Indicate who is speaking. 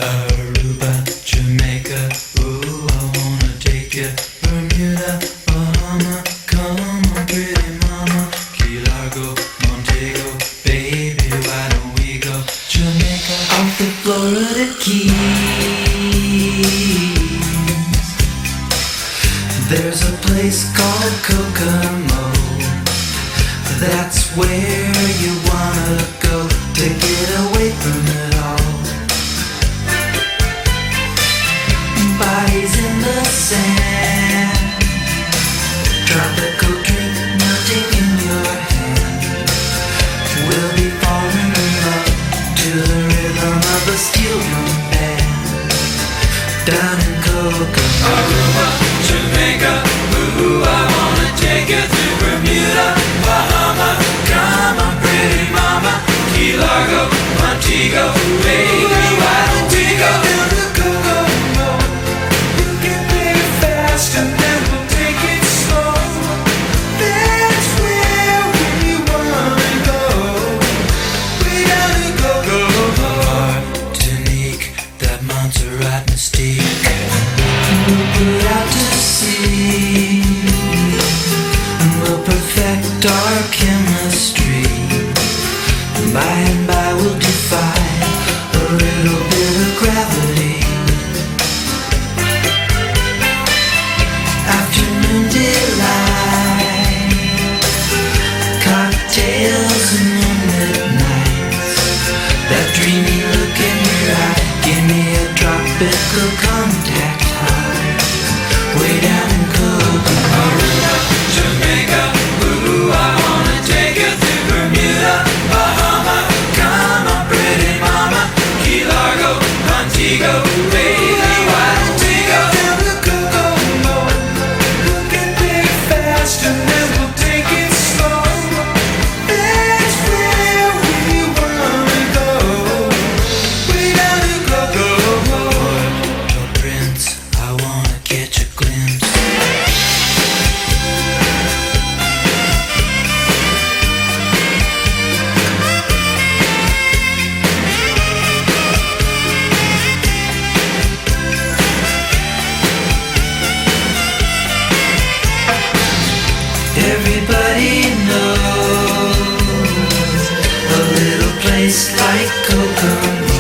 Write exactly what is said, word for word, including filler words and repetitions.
Speaker 1: Aruba, Jamaica, ooh, I wanna take you. Bermuda, Bahama, come on, pretty mama. Key Largo, Montego, baby, why don't we go? Jamaica, off the Florida Keys. There's a place called Kokomo. That's where you wanna go to get away from it all. Bodies in the sand, tropical drink melting in your hand. We'll be falling in love to the rhythm of a steel drum band. Down in Kokomo, Aruba, Jamaica, ooh, I wanna take you to Bermuda, Bahama, come on, pretty mama. Key Largo, Montego, baby, why don't we go? And then we'll take it slow. That's where we wanna go. We gotta go, go, go. Martinique, that Montserrat mystique. We'll put out to sea, and we'll perfect our chemistry. By and by we'll defy a little bit of gravity. Afternoon delight, cocktails and moonlit nights. That dreamy look in your eye, give me a tropical contact high. Way down in Kokomo, Aruba, Jamaica, ooh, I wanna take you to Bermuda, Bahama, come on, pretty mama. Key Largo, Montego, baby, why don't we go? And then we'll take it slow. That's where we wanna go. We gotta go, go, go. Puerto Prince, I wanna catch a glimpse. Everybody knows a little place like Kokomo.